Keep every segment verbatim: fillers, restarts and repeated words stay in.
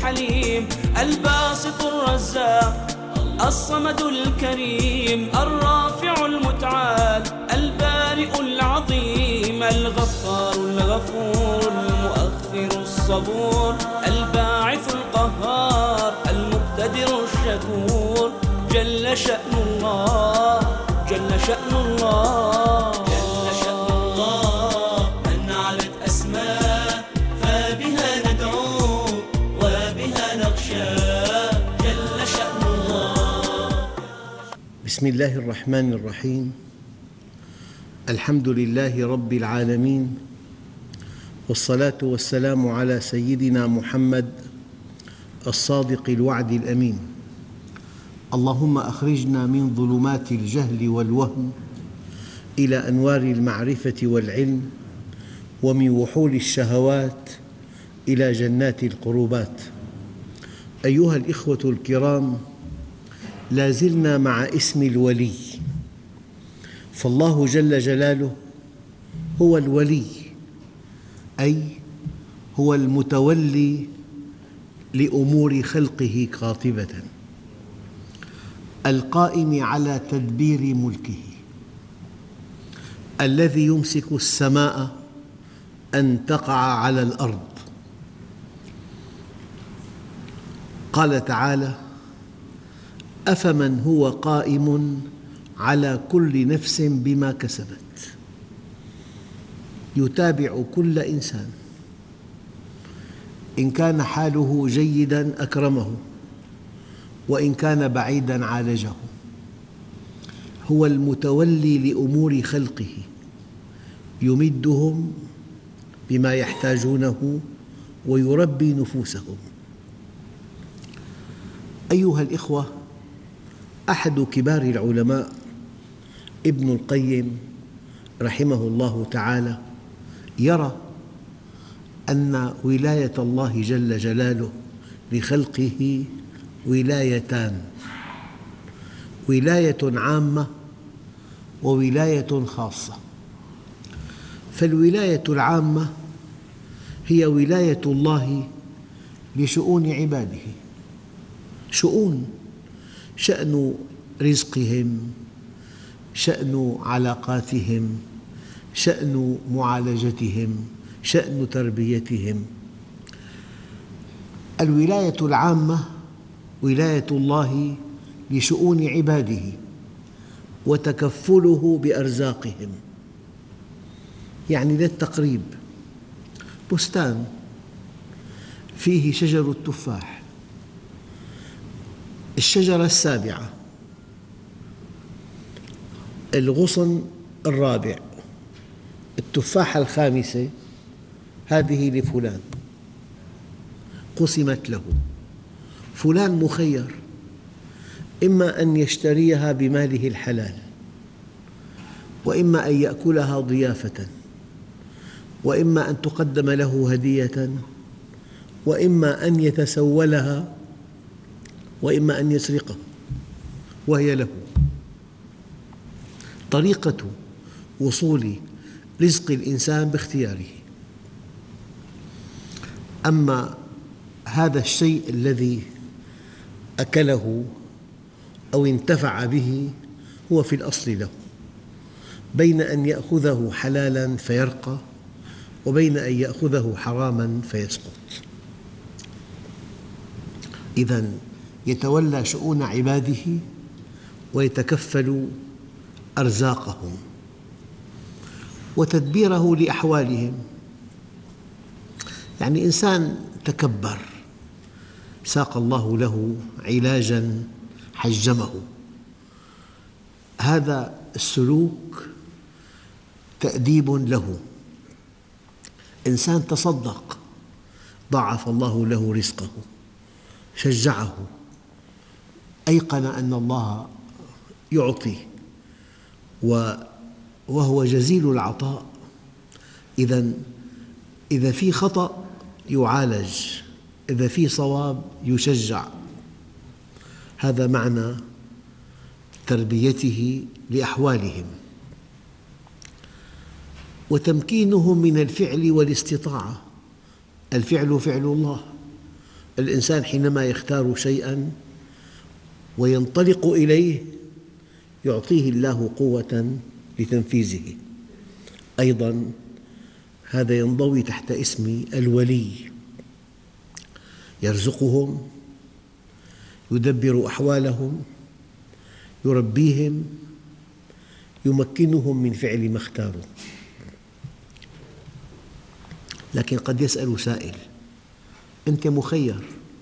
الحليم، الباسط الرزاق الصمد الكريم، الرافع المتعال البارئ العظيم، الغفار الغفور المؤخر الصبور، الباعث القهار المقتدر الشكور. جل شأن الله، جل شأن الله، جل شأن الله، من علت أسماء فبها ندعو وبها نخشى. جل شأن الله. بسم الله الرحمن الرحيم. الحمد لله رب العالمين، والصلاة والسلام على سيدنا محمد الصادق الوعد الأمين. اللهم أخرجنا من ظلمات الجهل والوهم إلى أنوار المعرفة والعلم، ومن وحول الشهوات إلى جنات القربات. أيها الإخوة الكرام، لا زلنا مع اسم الولي، فالله جل جلاله هو الولي، أي هو المتولي لأمور خلقه قاطبة، القائم على تدبير ملكه، الذي يمسك السماء أن تقع على الأرض. قال تعالى: أفمن هو قائم على كل نفس بما كسبت، يتابع كل إنسان، إن كان حاله جيداً أكرمه، وإن كان بعيداً عالجه. هو المتولي لأمور خلقه، يمدهم بما يحتاجونه ويربي نفوسهم. أيها الإخوة، أحد كبار العلماء ابن القيم رحمه الله تعالى يرى أن ولاية الله جل جلاله لخلقه ولايتان: ولاية عامة وولاية خاصة. فالولاية العامة هي ولاية الله لشؤون عباده، شؤون، شأن رزقهم، شأن علاقاتهم، شأن معالجتهم، شأن تربيتهم. الولاية العامة ولاية الله لشؤون عباده وتكفله بأرزاقهم. يعني للتقريب، بستان فيه شجر التفاح، الشجرة السابعة، الغصن الرابع، التفاحة الخامسة، هذه لفلان، قسمت له. فلان مخير، إما أن يشتريها بماله الحلال، وإما أن يأكلها ضيافة، وإما أن تقدم له هدية، وإما أن يتسولها، وإما أن يسرقها وهي له. طريقة وصول رزق الإنسان باختياره. أما هذا الشيء الذي أكله أو انتفع به هو في الأصل له، بين أن يأخذه حلالاً فيرقى، وبين أن يأخذه حراماً فيسقط. إذن يتولى شؤون عباده ويتكفل أرزاقهم وتدبيره لأحوالهم. يعني إنسان تكبر، ساق الله له علاجاً حجمه. هذا السلوك تأديب له. إنسان تصدق، ضاعف الله له رزقه، شجعه، أيقن أن الله يعطي وهو جزيل العطاء. إذن إذا في خطأ يعالج، إذا في صواب يشجع. هذا معنى تربيته لأحوالهم. وتمكينهم من الفعل والاستطاعة. الفعل فعل الله، الإنسان حينما يختار شيئاً وينطلق إليه يعطيه الله قوة لتنفيذه. أيضاً هذا ينضوي تحت اسم الولي، يرزقهم، يدبر أحوالهم، يربيهم، يمكنهم من فعل ما اختاروا. لكن قد يسأل سائل: أنت مخير،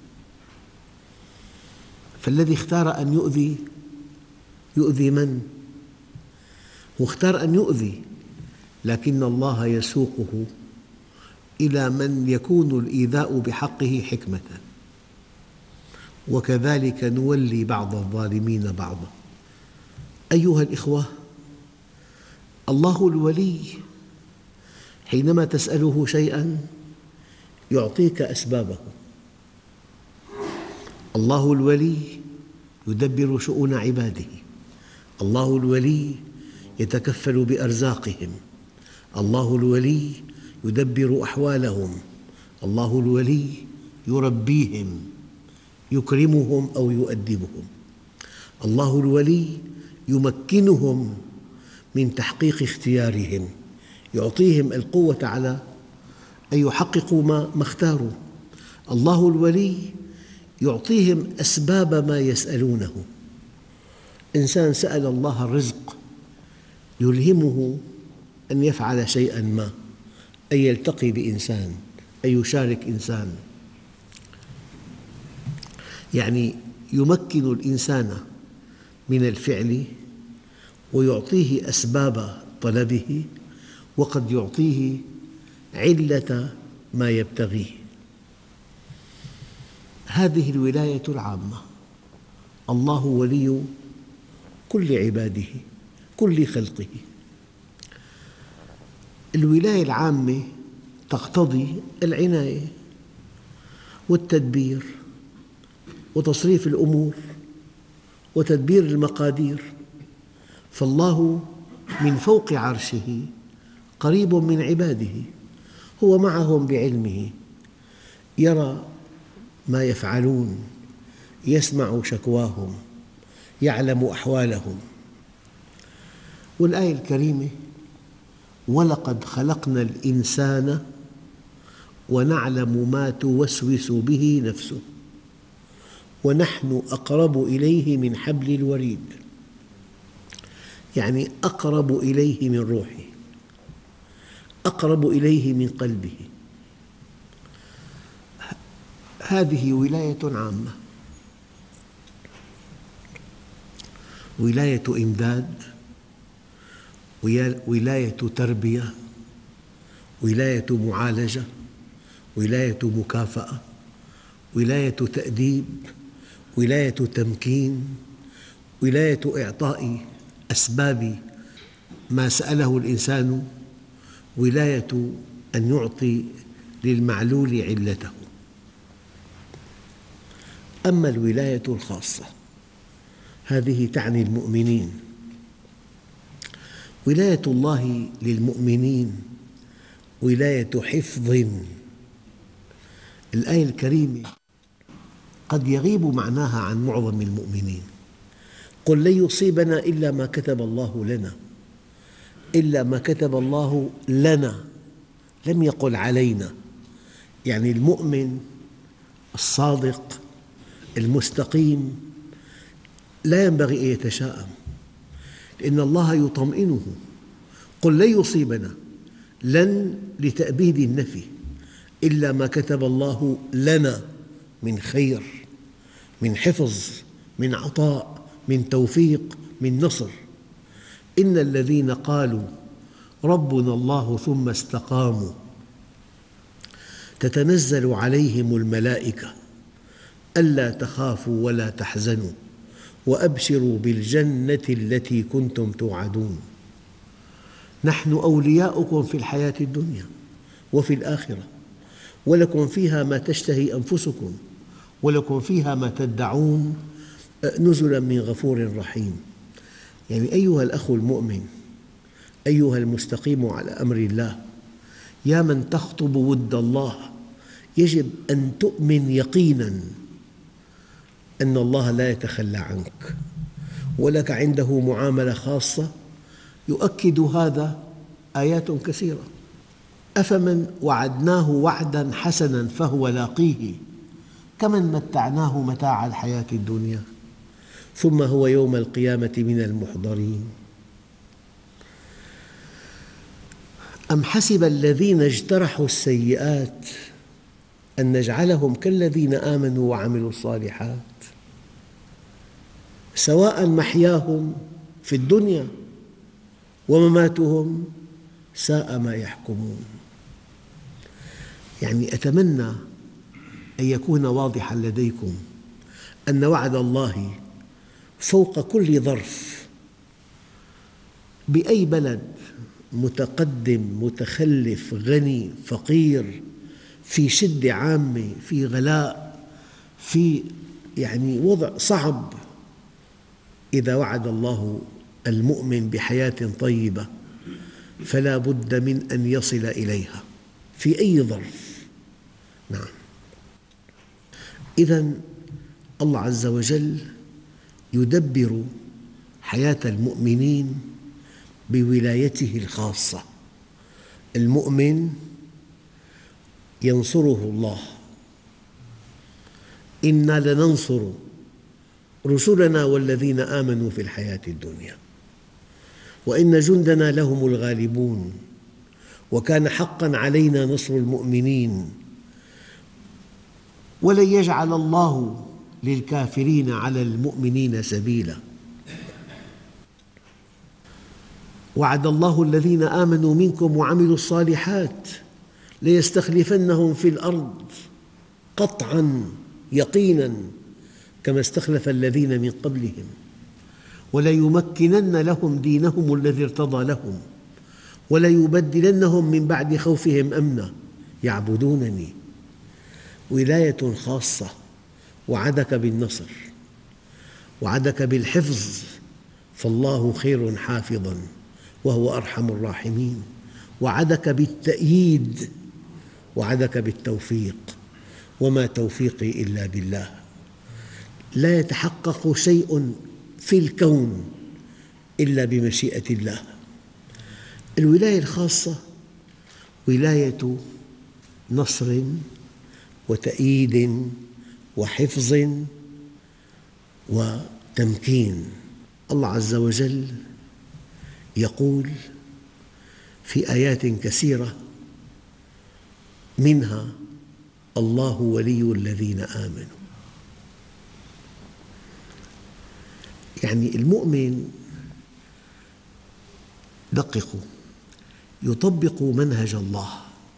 فالذي اختار أن يؤذي يؤذي من؟ هو اختار أن يؤذي، لكن الله يسوقه إلى من يكون الإيذاء بحقه حكمة، وكذلك نولي بعض الظالمين بعضا. أيها الإخوة، الله الولي حينما تسأله شيئاً يعطيك أسبابه. الله الولي يدبر شؤون عباده، الله الولي يتكفل بأرزاقهم، الله الولي يدبر أحوالهم، الله الولي يربيهم، يكرمهم أو يؤدبهم، الله الولي يمكنهم من تحقيق اختيارهم، يعطيهم القوة على أن يحققوا ما اختاروا. الله الولي يعطيهم أسباب ما يسألونه. إنسان سأل الله الرزق يلهمه أن يفعل شيئاً ما، أن يلتقي بإنسان، أن يشارك إنسان، يعني يمكن الإنسان من الفعل ويعطيه أسباب طلبه، وقد يعطيه علة ما يبتغيه. هذه الولاية العامة. الله ولي كل عباده، كل خلقه. الولاية العامة تقتضي العناية والتدبير وتصريف الأمور وتدبير المقادير، فالله من فوق عرشه قريب من عباده، هو معهم بعلمه، يرى ما يفعلون، يسمع شكواهم، يعلم أحوالهم. والآية الكريمة: ولقد خلقنا الإنسان ونعلم ما توسوس به نفسه ونحن أقرب إليه من حبل الوريد، يعني أقرب إليه من روحه، أقرب إليه من قلبه. هذه ولاية عامة، ولاية إمداد، ولاية تربية، ولاية معالجة، ولاية مكافأة، ولاية تأديب، ولاية تمكين، ولاية إعطاء أسباب ما سأله الإنسان، ولاية أن يعطي للمعلول علته. أما الولاية الخاصة هذه تعني المؤمنين. ولاية الله للمؤمنين ولاية حفظ. الآية الكريمة قد يغيب معناها عن معظم المؤمنين: قل لن يصيبنا إلا ما كتب الله لنا، إلا ما كتب الله لنا، لم يقل علينا. يعني المؤمن الصادق المستقيم لا ينبغي أن يتشاءم، لأن الله يطمئنه. قل لن يصيبنا، لن لتأبيد النفي، إلا ما كتب الله لنا من خير، من حفظ، من عطاء، من توفيق، من نصر. إن الذين قالوا ربنا الله ثم استقاموا تتنزل عليهم الملائكة ألا تخافوا ولا تحزنوا وأبشروا بالجنة التي كنتم توعدون، نحن أولياؤكم في الحياة الدنيا وفي الآخرة، ولكم فيها ما تشتهي أنفسكم ولكم فيها ما تدعون، نزلا من غفور رحيم. يعني أيها الأخ المؤمن، أيها المستقيم على أمر الله، يا من تخطب ود الله، يجب أن تؤمن يقيناً أن الله لا يتخلى عنك ولك عنده معاملة خاصة. يؤكد هذا آيات كثيرة. أفمن وعدناه وعداً حسناً فهو لاقيه كمن متعناه متاع الحياة الدنيا ثم هو يوم القيامة من المحضرين. أم حسب الذين اجترحوا السيئات أن نجعلهم كالذين آمنوا وعملوا الصالحات سواء محياهم في الدنيا ومماتهم ساء ما يحكمون. يعني أتمنى أن يكون واضحاً لديكم أن وعد الله فوق كل ظرف، بأي بلد متقدم متخلف غني فقير، في شدة عامة، في غلاء، في يعني وضع صعب، إذا وعد الله المؤمن بحياة طيبة فلا بد من أن يصل إليها في أي ظرف. نعم، إذن الله عز وجل يدبر حياة المؤمنين بولايته الخاصة. المؤمن ينصره الله، إنا لننصر رسلنا والذين آمنوا في الحياة الدنيا وإن جندنا لهم الغالبون وكان حقاً علينا نصر المؤمنين ولن يجعل الله للكافرين على المؤمنين سبيلاً. وعد الله الذين آمنوا منكم وعملوا الصالحات ليستخلفنهم في الأرض قطعاً يقيناً كما استخلف الذين من قبلهم وليمكنن لهم دينهم الذي ارتضى لهم وليبدلنهم من بعد خوفهم أمنا يعبدونني. ولاية خاصة، وعدك بالنصر، وعدك بالحفظ، فالله خير حافظاً وهو أرحم الراحمين. وعدك بالتأييد، وعدك بالتوفيق، وما توفيقي إلا بالله. لا يتحقق شيء في الكون إلا بمشيئة الله. الولاية الخاصة ولاية نصر وتأييد وحفظ وتمكين. الله عز وجل يقول في آيات كثيرة منها الله ولي الذين آمنوا. يعني المؤمن، دققوا، يطبق منهج الله،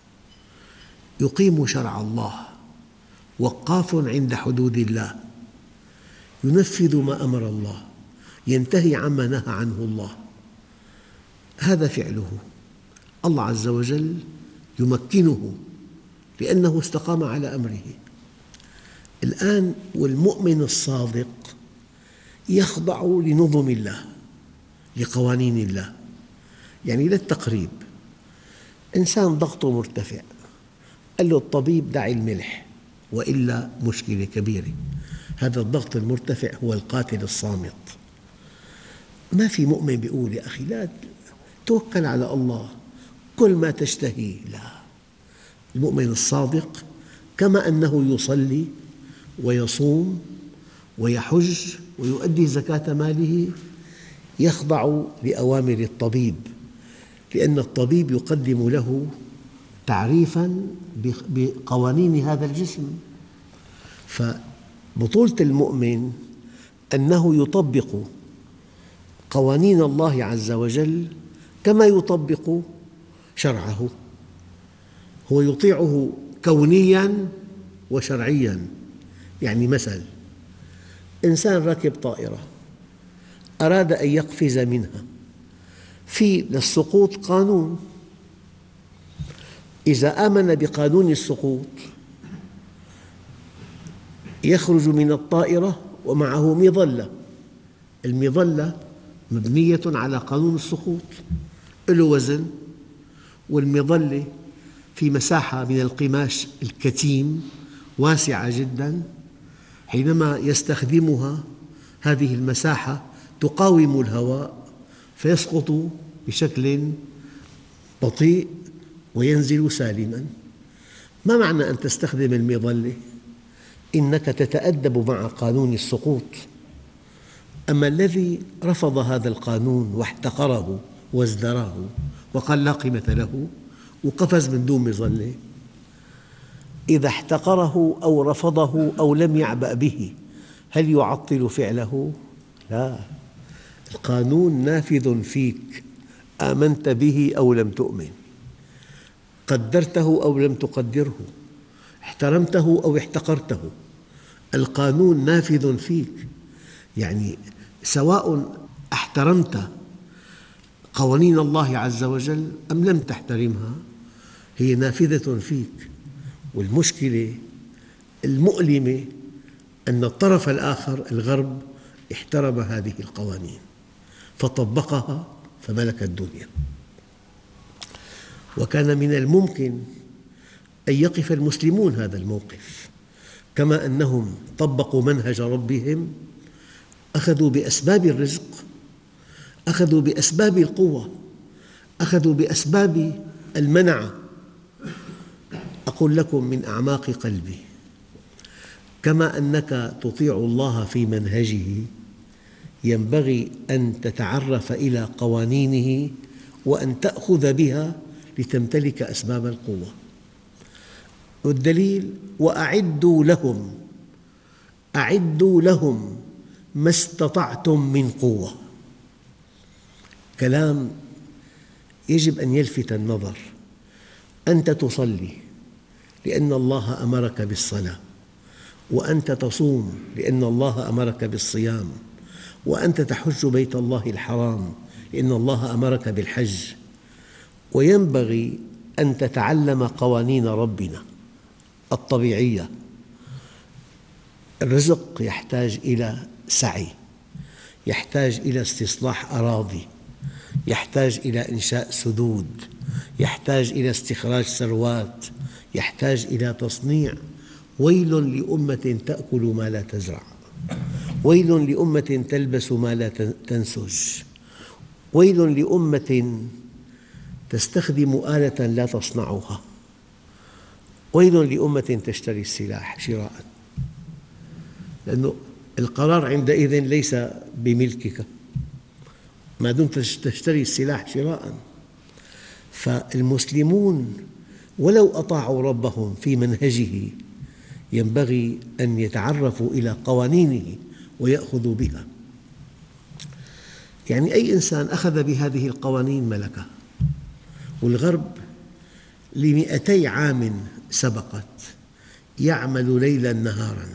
يقيم شرع الله، وقاف عند حدود الله، ينفذ ما أمر الله، ينتهي عما نهى عنه الله. هذا فعله. الله عز وجل يمكنه لأنه استقام على أمره. الآن والمؤمن الصادق يخضع لنظم الله، لقوانين الله. يعني للتقريب، إنسان ضغطه مرتفع، قال له الطبيب دع الملح وإلا مشكلة كبيرة. هذا الضغط المرتفع هو القاتل الصامت. ما في مؤمن يقول يا أخي لا توكل على الله كل ما تشتهي، لا. المؤمن الصادق كما أنه يصلي ويصوم ويحج ويؤدي زكاة ماله يخضع لأوامر الطبيب، لأن الطبيب يقدم له تعريفاً بقوانين هذا الجسم. فبطولة المؤمن أنه يطبق قوانين الله عز وجل كما يطبق شرعه، هو يطيعه كونياً وشرعياً. يعني مثل إنسان راكب طائرة أراد أن يقفز منها، في للسقوط قانون، إذا آمن بقانون السقوط يخرج من الطائرة ومعه مظلة. المظلة مبنية على قانون السقوط، له وزن، والمظلة في مساحة من القماش الكتيم واسعة جدا، حينما يستخدمها هذه المساحة تقاوم الهواء فيسقط بشكل بطيء وينزل سالما. ما معنى أن تستخدم المظلة؟ إنك تتأدب مع قانون السقوط. أما الذي رفض هذا القانون واحتقره وازدراه وقال لا قيمة له وقفز من دون مظلة، إذا احتقره أو رفضه أو لم يعبأ به، هل يعطل فعله؟ لا، القانون نافذ فيك، آمنت به أو لم تؤمن، قدرته أو لم تقدره، احترمته أو احتقرته، القانون نافذ فيك. يعني سواء احترمت قوانين الله عز وجل أم لم تحترمها، هي نافذة فيك. والمشكلة المؤلمة أن الطرف الآخر الغرب احترم هذه القوانين فطبقها فملك الدنيا. وكان من الممكن أن يقف المسلمون هذا الموقف، كما أنهم طبقوا منهج ربهم، أخذوا بأسباب الرزق، أخذوا بأسباب القوة، أخذوا بأسباب المنع. أقول لكم من أعماق قلبي، كما أنك تطيع الله في منهجه، ينبغي أن تتعرف إلى قوانينه وأن تأخذ بها لتمتلك أسباب القوة. والدليل: وأعدوا لهم أعدوا لهم ما استطعتم من قوة. كلام يجب أن يلفت النظر. أنت تصلي لأن الله أمرك بالصلاة، وأنت تصوم لأن الله أمرك بالصيام، وأنت تحج بيت الله الحرام لأن الله أمرك بالحج. وينبغي أن تتعلم قوانين ربنا الطبيعية. الرزق يحتاج إلى سعي، يحتاج إلى استصلاح أراضي، يحتاج إلى إنشاء سدود، يحتاج إلى استخراج ثروات، يحتاج إلى تصنيع. ويل لأمة تأكل ما لا تزرع، ويل لأمة تلبس ما لا تنسج، ويل لأمة تستخدم آلة لا تصنعها، ويل لأمة تشتري السلاح شراءً، لأن القرار عندئذ ليس بملكك ما دمت تشتري السلاح شراءً. فالمسلمون ولو أطاعوا ربهم في منهجه ينبغي أن يتعرفوا إلى قوانينه ويأخذوا بها. يعني أي إنسان أخذ بهذه القوانين ملكه. والغرب لمئتي عام سبقت يعمل ليلاً نهاراً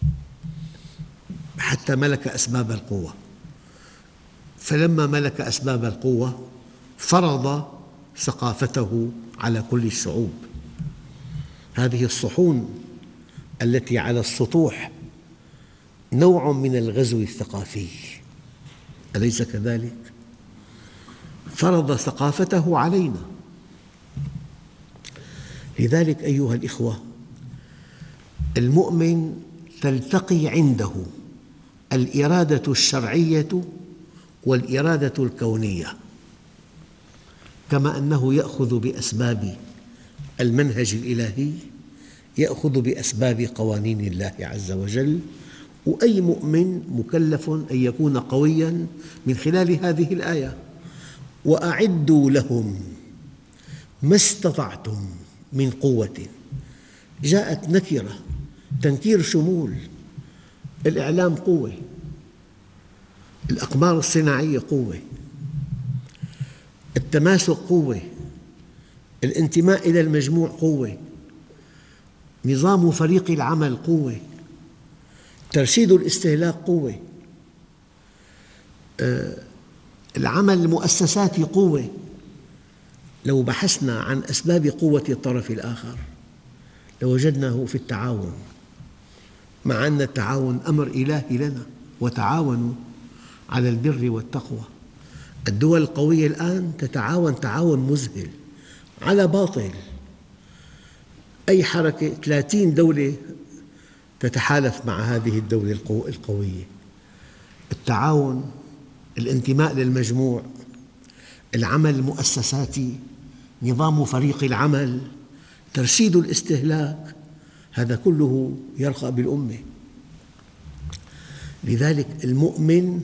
حتى ملك أسباب القوة. فلما ملك أسباب القوة فرض ثقافته على كل الشعوب. هذه الصحون التي على السطوح نوع من الغزو الثقافي، أليس كذلك؟ فرض ثقافته علينا. لذلك أيها الإخوة، المؤمن تلتقي عنده الإرادة الشرعية والإرادة الكونية، كما أنه يأخذ بأسباب المنهج الإلهي، يأخذ بأسباب قوانين الله عز وجل. وأي مؤمن مكلف أن يكون قوياً من خلال هذه الآية: وأعدوا لهم ما استطعتم من قوة. جاءت نكرة تنكير شمول. الإعلام قوة، الأقمار الصناعية قوة، التماسك قوة، الانتماء إلى المجموع قوة، نظام فريق العمل قوة، ترشيد الاستهلاك قوة، العمل المؤسساتي قوة. لو بحثنا عن أسباب قوة الطرف الآخر لوجدناه في التعاون، مع أن التعاون أمر إلهي لنا: وتعاونوا على البر والتقوى. الدول القوية الآن تتعاون تعاون مذهل على باطل، أي حركة ثلاثين دولة تتحالف مع هذه الدولة القوية. التعاون، الانتماء للمجموع، العمل المؤسساتي، نظام فريق العمل، ترشيد الاستهلاك، هذا كله يرقى بالأمة. لذلك المؤمن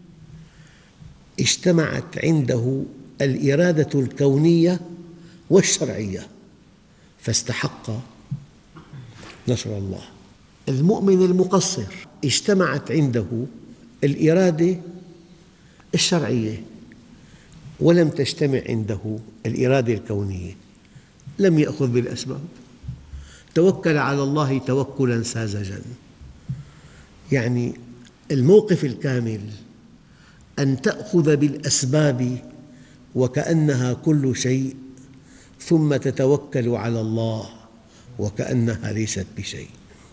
اجتمعت عنده الإرادة الكونية والشرعية فاستحق نصر الله. المؤمن المقصر اجتمعت عنده الإرادة الشرعية ولم تجتمع عنده الإرادة الكونية، لم يأخذ بالأسباب، توكل على الله توكلاً ساذجاً. يعني الموقف الكامل أن تأخذ بالأسباب وكأنها كل شيء، ثم تتوكل على الله وكأنها ليست بشيء.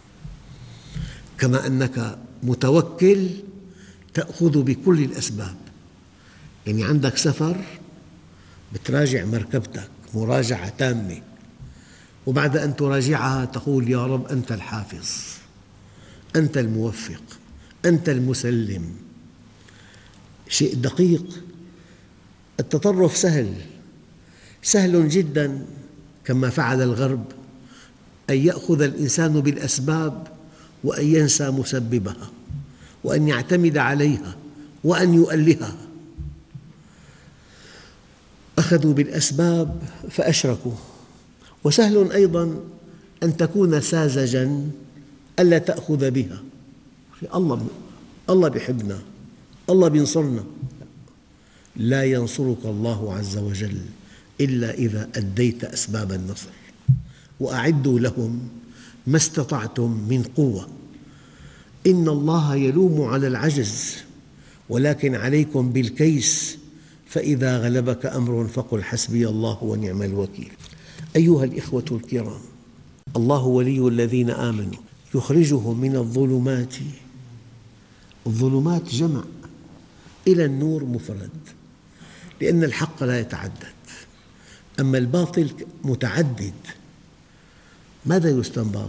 كما أنك متوكل تأخذ بكل الأسباب، يعني عندك سفر بتراجع مركبتك مراجعة تامة، وبعد أن تراجعها تقول يا رب أنت الحافظ، أنت الموفق، أنت المسلم. شيء دقيق. التطرف سهل، سهل جداً كما فعل الغرب أن يأخذ الإنسان بالأسباب وأن ينسى مسببها وأن يعتمد عليها وأن يؤلهها. أخذوا بالأسباب فأشركوا. وسهل أيضاً أن تكون ساذجاً ألا تأخذ بها. الله الله بيحبنا، الله بينصرنا. لا ينصرك الله عز وجل إلا إذا أديت أسباب النصر. وأعدوا لهم ما استطعتم من قوة. إن الله يلوم على العجز ولكن عليكم بالكيس، فإذا غلبك أمر فقل حسبي الله ونعم الوكيل. أيها الإخوة الكرام، الله ولي الذين آمنوا يخرجهم من الظلمات، الظلمات جمع، إلى النور مفرد، لأن الحق لا يتعدد، أما الباطل متعدد. ماذا يستنبط؟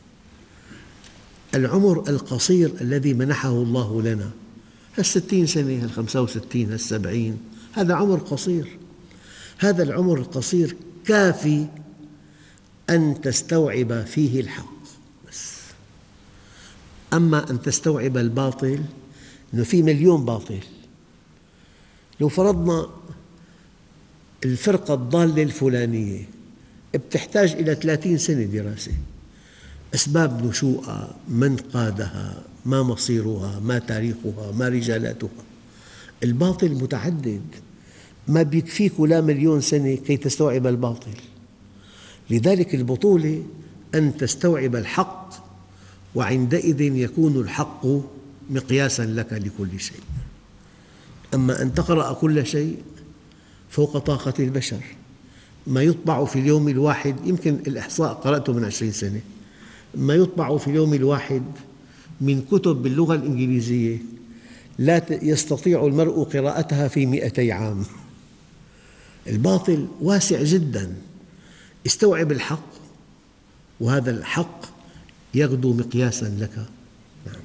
العمر القصير الذي منحه الله لنا، الستين سنة، الخمسة وستين، السبعين، هذا عمر قصير. هذا العمر القصير كافي أن تستوعب فيه الحق بس. أما أن تستوعب الباطل، أنه في مليون باطل. لو فرضنا الفرقة الضالة الفلانية بتحتاج إلى ثلاثين سنة دراسة، أسباب نشوئها، من قادها، ما مصيرها، ما تاريخها، ما رجالاتها. الباطل متعدد، ما بيكفيك لا مليون سنة كي تستوعب الباطل. لذلك البطولة أن تستوعب الحق، وعندئذ يكون الحق مقياساً لك لكل شيء. أما أن تقرأ كل شيء فوق طاقة البشر، ما يطبع في اليوم الواحد، يمكن الإحصاء قرأته من عشرين سنة، ما يطبع في اليوم الواحد من كتب باللغة الإنجليزية لا يستطيع المرء قراءتها في مئتي عام. الباطل واسع جداً. استوعب الحق، وهذا الحق يغدو مقياساً لك. نعم.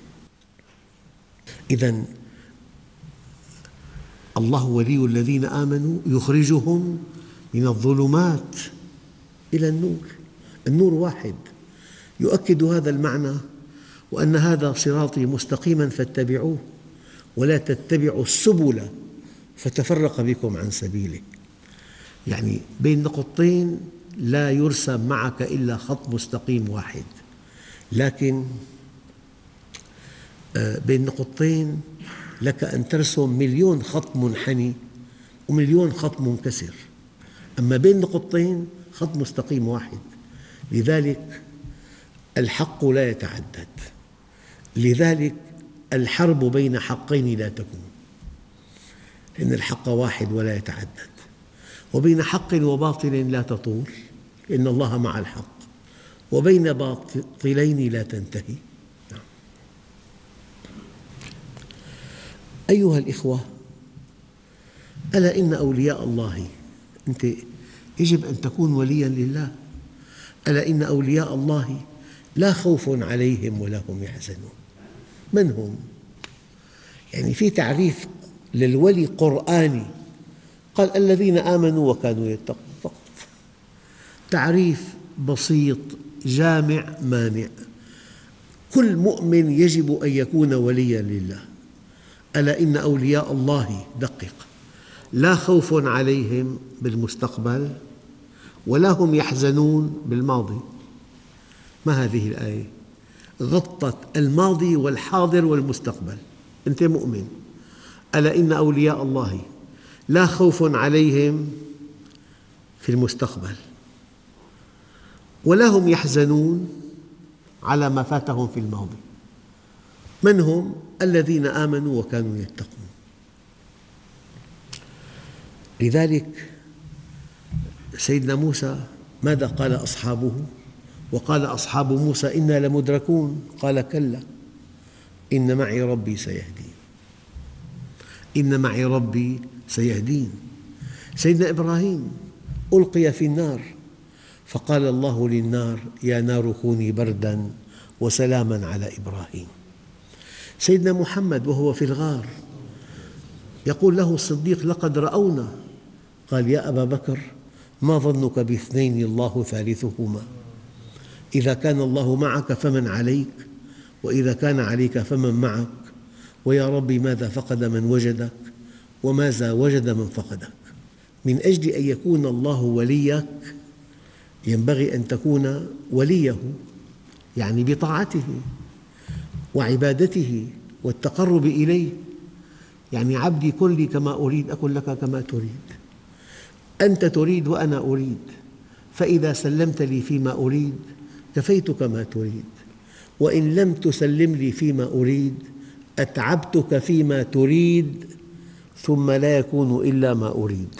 إذن الله ولي الذين آمنوا يخرجهم من الظلمات إلى النور. النور واحد. يؤكد هذا المعنى، وأن هذا صراطي مستقيماً فاتبعوه ولا تتبعوا السبل فتفرق بكم عن سبيله. يعني بين نقطتين لا يرسم معك إلا خط مستقيم واحد، لكن بين نقطتين لك أن ترسم مليون خط منحني ومليون خط منكسر، أما بين نقطتين خط مستقيم واحد. لذلك الحق لا يتعدد، لذلك الحرب بين حقين لا تكون، لأن الحق واحد ولا يتعدد. وبين حق وباطل لا تطول، لأن الله مع الحق. وبين باطلين لا تنتهي. أيها الإخوة، ألا إن أولياء الله، أنت يجب أن تكون ولياً لله. ألا إن أولياء الله لا خوف عليهم ولا هم يحزنون. من هم؟ يعني في تعريف للولي قرآني، قال الذين آمنوا وكانوا يتقون فقط. تعريف بسيط جامع مانع. كل مؤمن يجب أن يكون ولياً لله. ألا إن أولياء الله، دقق، لا خوف عليهم بالمستقبل ولا هم يحزنون بالماضي. ما هذه الآية؟ غطت الماضي والحاضر والمستقبل. أنت مؤمن، ألا إن أولياء الله لا خوف عليهم في المستقبل ولا هم يحزنون على ما فاتهم في الماضي. من هم؟ الذين آمنوا وكانوا يتقون. لذلك سيدنا موسى ماذا قال أصحابه؟ وقال أصحاب موسى إنا لمدركون، قال كلا إن معي ربي سيهدين. إن معي ربي سيهدين. سيدنا إبراهيم ألقي في النار فقال الله للنار يا نار كوني بردا وسلاما على إبراهيم. سيدنا محمد وهو في الغار يقول له الصديق لقد رأونا، قال يا أبا بكر ما ظنك باثنين الله ثالثهما، إذا كان الله معك فمن عليك، وإذا كان عليك فمن معك، ويا ربي ماذا فقد من وجدك وماذا وجد من فقدك. من أجل أن يكون الله وليك ينبغي أن تكون وليه، يعني بطاعته وعبادته والتقرب إليه. يعني عبدي كن لي كما أريد أكن لك كما تريد. أنت تريد وأنا أريد، فإذا سلمت لي فيما أريد كفيتك ما تريد، وإن لم تسلم لي فيما أريد أتعبتك فيما تريد ثم لا يكون إلا ما أريد.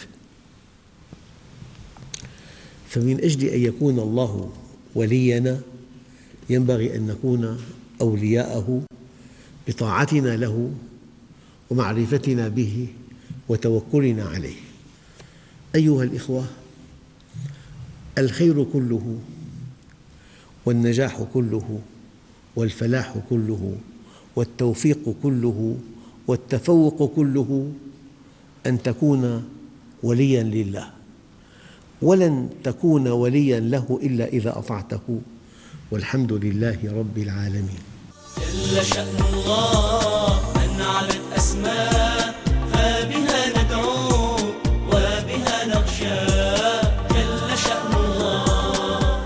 فمن أجل أن يكون الله ولينا ينبغي أن نكون أولياءه بطاعتنا له ومعرفتنا به وتوكلنا عليه. أيها الإخوة، الخير كله والنجاح كله والفلاح كله والتوفيق كله والتفوق كله أن تكون ولياً لله، ولن تكون ولياً له إلا إذا أطعته، والحمد لله رب العالمين. جل شأن الله من علت أسماء فبها ندعو وبها نخشى. جل شأن الله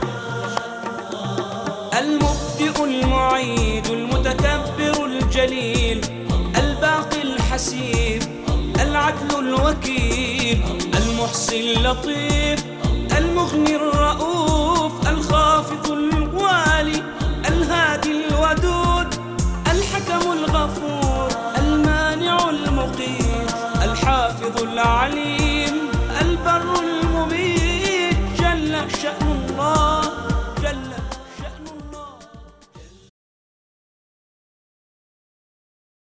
المبدئ المعيد المتكبر الجليل الباقي الحسيب العدل الوكيل المحصي اللطيف المغني الرؤوف الخافض الوالي الهادي الودود الحكم الغفور المانع المقيت الحافظ العليم